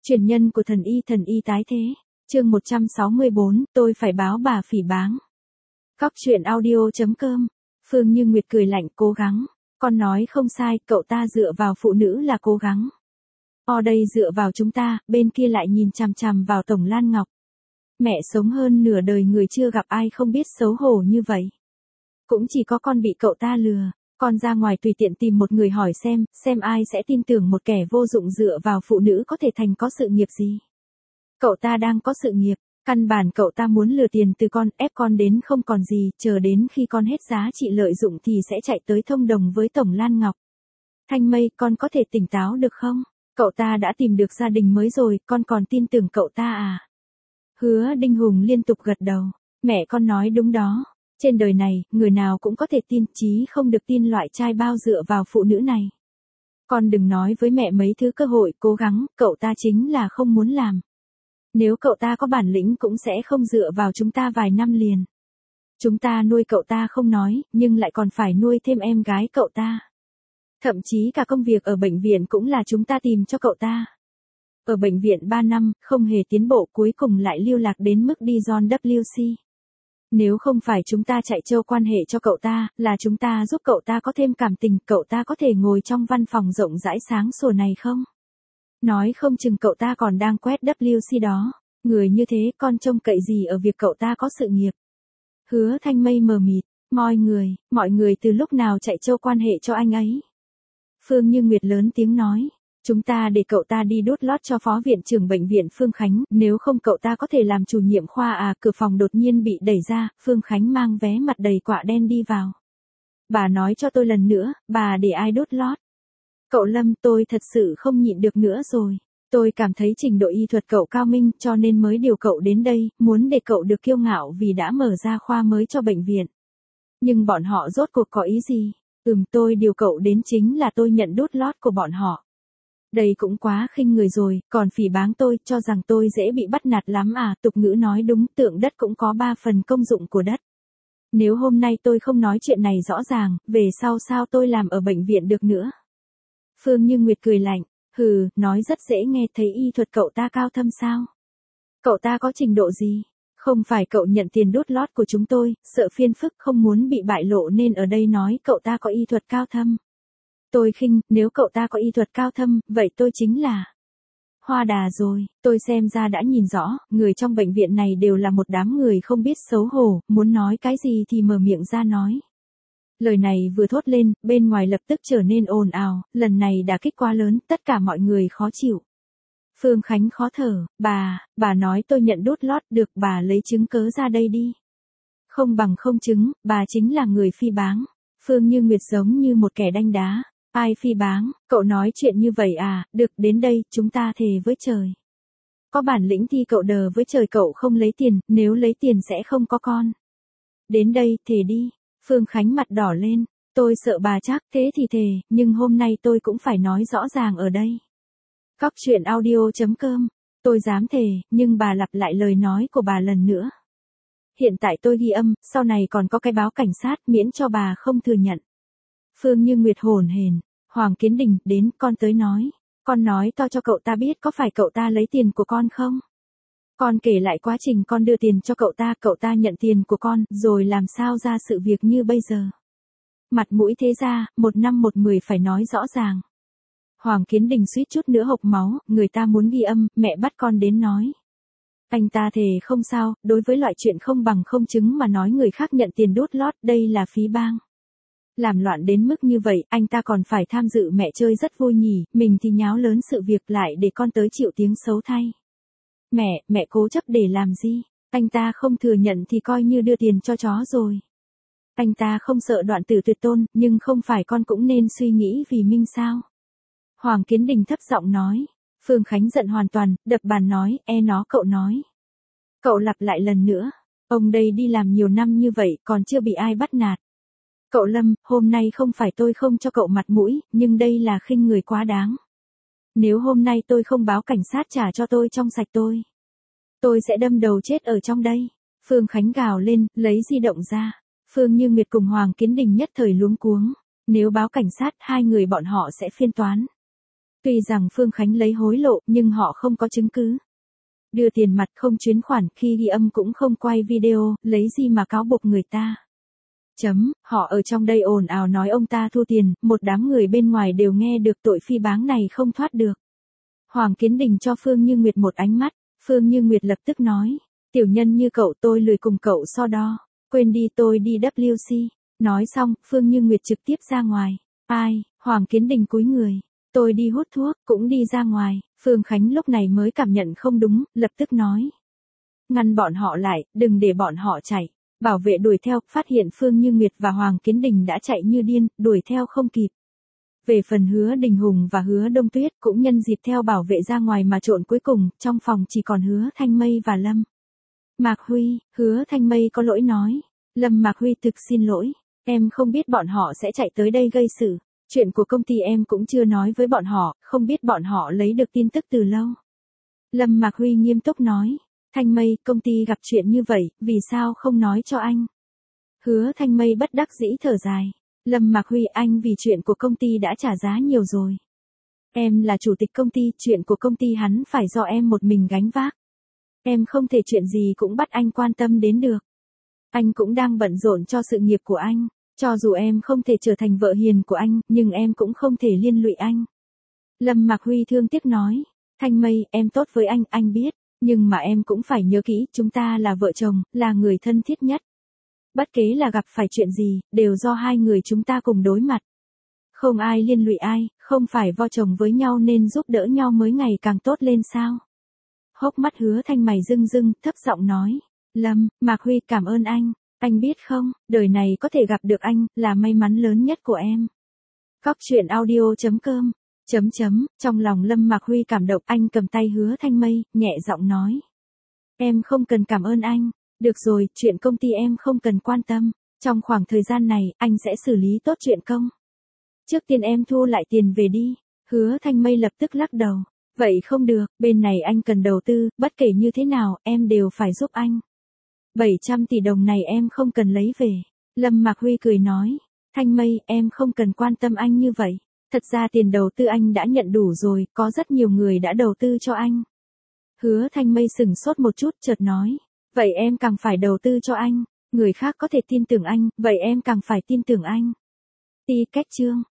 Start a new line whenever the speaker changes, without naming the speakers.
Truyền nhân của thần y tái thế. Chương 164, tôi phải báo bà phỉ báng. Góc truyện audio.com. Phương Như Nguyệt cười lạnh, cố gắng. Con nói không sai, cậu ta dựa vào phụ nữ là cố gắng. Ở đây dựa vào chúng ta, bên kia lại nhìn chằm chằm vào Tổng Lan Ngọc. Mẹ sống hơn nửa đời người chưa gặp ai không biết xấu hổ như vậy. Cũng chỉ có con bị cậu ta lừa. Con ra ngoài tùy tiện tìm một người hỏi xem ai sẽ tin tưởng một kẻ vô dụng dựa vào phụ nữ có thể thành có sự nghiệp gì. Cậu ta đang có sự nghiệp, căn bản cậu ta muốn lừa tiền từ con, ép con đến không còn gì, chờ đến khi con hết giá trị lợi dụng thì sẽ chạy tới thông đồng với Tổng Lan Ngọc. Thanh Mây, con có thể tỉnh táo được không? Cậu ta đã tìm được gia đình mới rồi, con còn tin tưởng cậu ta à? Hứa Đinh Hùng liên tục gật đầu, mẹ con nói đúng đó. Trên đời này, người nào cũng có thể tin, chí không được tin loại trai bao dựa vào phụ nữ này. Con đừng nói với mẹ mấy thứ cơ hội cố gắng, cậu ta chính là không muốn làm. Nếu cậu ta có bản lĩnh cũng sẽ không dựa vào chúng ta vài năm liền. Chúng ta nuôi cậu ta không nói, nhưng lại còn phải nuôi thêm em gái cậu ta. Thậm chí cả công việc ở bệnh viện cũng là chúng ta tìm cho cậu ta. Ở bệnh viện 3 năm, không hề tiến bộ, cuối cùng lại lưu lạc đến mức đi John WC. Nếu không phải chúng ta chạy trâu quan hệ cho cậu ta, là chúng ta giúp cậu ta có thêm cảm tình, cậu ta có thể ngồi trong văn phòng rộng rãi sáng sủa này không? Nói không chừng cậu ta còn đang quét WC đó. Người như thế con trông cậy gì ở việc cậu ta có sự nghiệp? Hứa Thanh Mây mờ mịt, mọi người từ lúc nào chạy trâu quan hệ cho anh ấy? Phương Như Nguyệt lớn tiếng nói. Chúng ta để cậu ta đi đút lót cho phó viện trưởng bệnh viện Phương Khánh, nếu không cậu ta có thể làm chủ nhiệm khoa à? Cửa phòng đột nhiên bị đẩy ra, Phương Khánh mang vé mặt đầy quạ đen đi vào. Bà nói cho tôi lần nữa, bà để ai đút lót? Cậu Lâm, tôi thật sự không nhịn được nữa rồi. Tôi cảm thấy trình độ y thuật cậu cao minh cho nên mới điều cậu đến đây, muốn để cậu được kiêu ngạo vì đã mở ra khoa mới cho bệnh viện. Nhưng bọn họ rốt cuộc có ý gì? Tôi điều cậu đến chính là tôi nhận đút lót của bọn họ. Đây cũng quá khinh người rồi, còn phỉ báng tôi, cho rằng tôi dễ bị bắt nạt lắm à? Tục ngữ nói đúng, tượng đất cũng có 3 phần công dụng của đất. Nếu hôm nay tôi không nói chuyện này rõ ràng, về sau sao tôi làm ở bệnh viện được nữa? Phương Như Nguyệt cười lạnh, nói rất dễ nghe, thấy y thuật cậu ta cao thâm sao? Cậu ta có trình độ gì? Không phải cậu nhận tiền đút lót của chúng tôi, sợ phiền phức không muốn bị bại lộ nên ở đây nói cậu ta có y thuật cao thâm. Tôi khinh, nếu cậu ta có y thuật cao thâm, vậy tôi chính là hoa đà rồi. Tôi xem ra đã nhìn rõ, người trong bệnh viện này đều là một đám người không biết xấu hổ, muốn nói cái gì thì mở miệng ra nói. Lời này vừa thốt lên, bên ngoài lập tức trở nên ồn ào, lần này đả kích quá lớn, tất cả mọi người khó chịu. Phương Khánh khó thở, bà nói tôi nhận đút lót được, bà lấy chứng cớ ra đây đi. Không bằng không chứng, bà chính là người phỉ báng. Phương Như Nguyệt giống như một kẻ đanh đá. Ai phỉ báng, cậu nói chuyện như vậy à? Được, đến đây, chúng ta thề với trời. Có bản lĩnh thì cậu đờ với trời cậu không lấy tiền, nếu lấy tiền sẽ không có con. Đến đây, thề đi. Phương Khánh mặt đỏ lên, tôi sợ bà chắc, thế thì thề, nhưng hôm nay tôi cũng phải nói rõ ràng ở đây. Góc truyện audio.com, tôi dám thề, nhưng bà lặp lại lời nói của bà lần nữa. Hiện tại tôi ghi âm, sau này còn có cái báo cảnh sát miễn cho bà không thừa nhận. Phương Như Nguyệt hổn hển, Hoàng Kiến Đình, đến, con tới nói. Con nói to cho cậu ta biết có phải cậu ta lấy tiền của con không? Con kể lại quá trình con đưa tiền cho cậu ta nhận tiền của con, rồi làm sao ra sự việc như bây giờ. Mặt mũi thế ra, 1 năm 1 10 phải nói rõ ràng. Hoàng Kiến Đình suýt chút nữa hộc máu, người ta muốn ghi âm, mẹ bắt con đến nói. Anh ta thề không sao, đối với loại chuyện không bằng không chứng mà nói người khác nhận tiền đút lót, đây là phí bang. Làm loạn đến mức như vậy, anh ta còn phải tham dự mẹ chơi rất vui nhỉ, mình thì nháo lớn sự việc lại để con tới chịu tiếng xấu thay. Mẹ cố chấp để làm gì? Anh ta không thừa nhận thì coi như đưa tiền cho chó rồi. Anh ta không sợ đoạn tử tuyệt tôn, nhưng không phải con cũng nên suy nghĩ vì Minh sao? Hoàng Kiến Đình thấp giọng nói. Phương Khánh giận hoàn toàn, đập bàn nói, cậu nói. Cậu lặp lại lần nữa, ông đây đi làm nhiều năm như vậy còn chưa bị ai bắt nạt. Cậu Lâm, hôm nay không phải tôi không cho cậu mặt mũi, nhưng đây là khinh người quá đáng. Nếu hôm nay tôi không báo cảnh sát trả cho tôi trong sạch tôi sẽ đâm đầu chết ở trong đây. Phương Khánh gào lên, lấy di động ra. Phương Như Nguyệt cùng Hoàng Kiến Đình nhất thời luống cuống. Nếu báo cảnh sát, 2 người bọn họ sẽ phiên toán. Tuy rằng Phương Khánh lấy hối lộ nhưng họ không có chứng cứ. Đưa tiền mặt không chuyến khoản, khi ghi âm cũng không quay video, lấy gì mà cáo buộc người ta. Họ ở trong đây ồn ào nói ông ta thu tiền, một đám người bên ngoài đều nghe được, tội phỉ báng này không thoát được. Hoàng Kiến Đình cho Phương Như Nguyệt một ánh mắt, Phương Như Nguyệt lập tức nói, tiểu nhân như cậu tôi lười cùng cậu so đo, quên đi tôi đi WC. Nói xong, Phương Như Nguyệt trực tiếp ra ngoài. Ai, Hoàng Kiến Đình cúi người, tôi đi hút thuốc, cũng đi ra ngoài. Phương Khánh lúc này mới cảm nhận không đúng, lập tức nói. Ngăn bọn họ lại, đừng để bọn họ chạy. Bảo vệ đuổi theo, phát hiện Phương Như Nguyệt và Hoàng Kiến Đình đã chạy như điên, đuổi theo không kịp. Về phần Hứa Đình Hùng và Hứa Đông Tuyết cũng nhân dịp theo bảo vệ ra ngoài mà trộn, cuối cùng, trong phòng chỉ còn Hứa Thanh Mây và Lâm Mạc Huy. Hứa Thanh Mây có lỗi nói. Lâm Mạc Huy thực xin lỗi, em không biết bọn họ sẽ chạy tới đây gây sự. Chuyện của công ty em cũng chưa nói với bọn họ, không biết bọn họ lấy được tin tức từ lâu. Lâm Mạc Huy nghiêm túc nói. Thanh Mây, công ty gặp chuyện như vậy, vì sao không nói cho anh? Hứa Thanh Mây bất đắc dĩ thở dài. Lâm Mạc Huy, anh vì chuyện của công ty đã trả giá nhiều rồi. Em là chủ tịch công ty, chuyện của công ty hắn phải do em một mình gánh vác. Em không thể chuyện gì cũng bắt anh quan tâm đến được. Anh cũng đang bận rộn cho sự nghiệp của anh. Cho dù em không thể trở thành vợ hiền của anh, nhưng em cũng không thể liên lụy anh. Lâm Mạc Huy thương tiếc nói. Thanh Mây, em tốt với anh biết. Nhưng mà em cũng phải nhớ kỹ, chúng ta là vợ chồng, là người thân thiết nhất. Bất kể là gặp phải chuyện gì, đều do hai người chúng ta cùng đối mặt. Không ai liên lụy ai, không phải vợ chồng với nhau nên giúp đỡ nhau mới ngày càng tốt lên sao? Hốc mắt Hứa Thanh mày rưng rưng, thấp giọng nói. Lâm Mạc Huy, cảm ơn anh biết không, đời này có thể gặp được anh, là may mắn lớn nhất của em. Cóc truyện audio.com. Trong lòng Lâm Mạc Huy cảm động, anh cầm tay Hứa Thanh Mây, nhẹ giọng nói. Em không cần cảm ơn anh, được rồi, chuyện công ty em không cần quan tâm, trong khoảng thời gian này, anh sẽ xử lý tốt chuyện công. Trước tiên em thu lại tiền về đi. Hứa Thanh Mây lập tức lắc đầu. Vậy không được, bên này anh cần đầu tư, bất kể như thế nào, em đều phải giúp anh. 700 tỷ đồng này em không cần lấy về. Lâm Mạc Huy cười nói. Thanh Mây, em không cần quan tâm anh như vậy. Thật ra tiền đầu tư anh đã nhận đủ rồi, có rất nhiều người đã đầu tư cho anh. Hứa Thanh Mây sửng sốt một chút, chợt nói. Vậy em càng phải đầu tư cho anh. Người khác có thể tin tưởng anh, vậy em càng phải tin tưởng anh. Ti cách chương.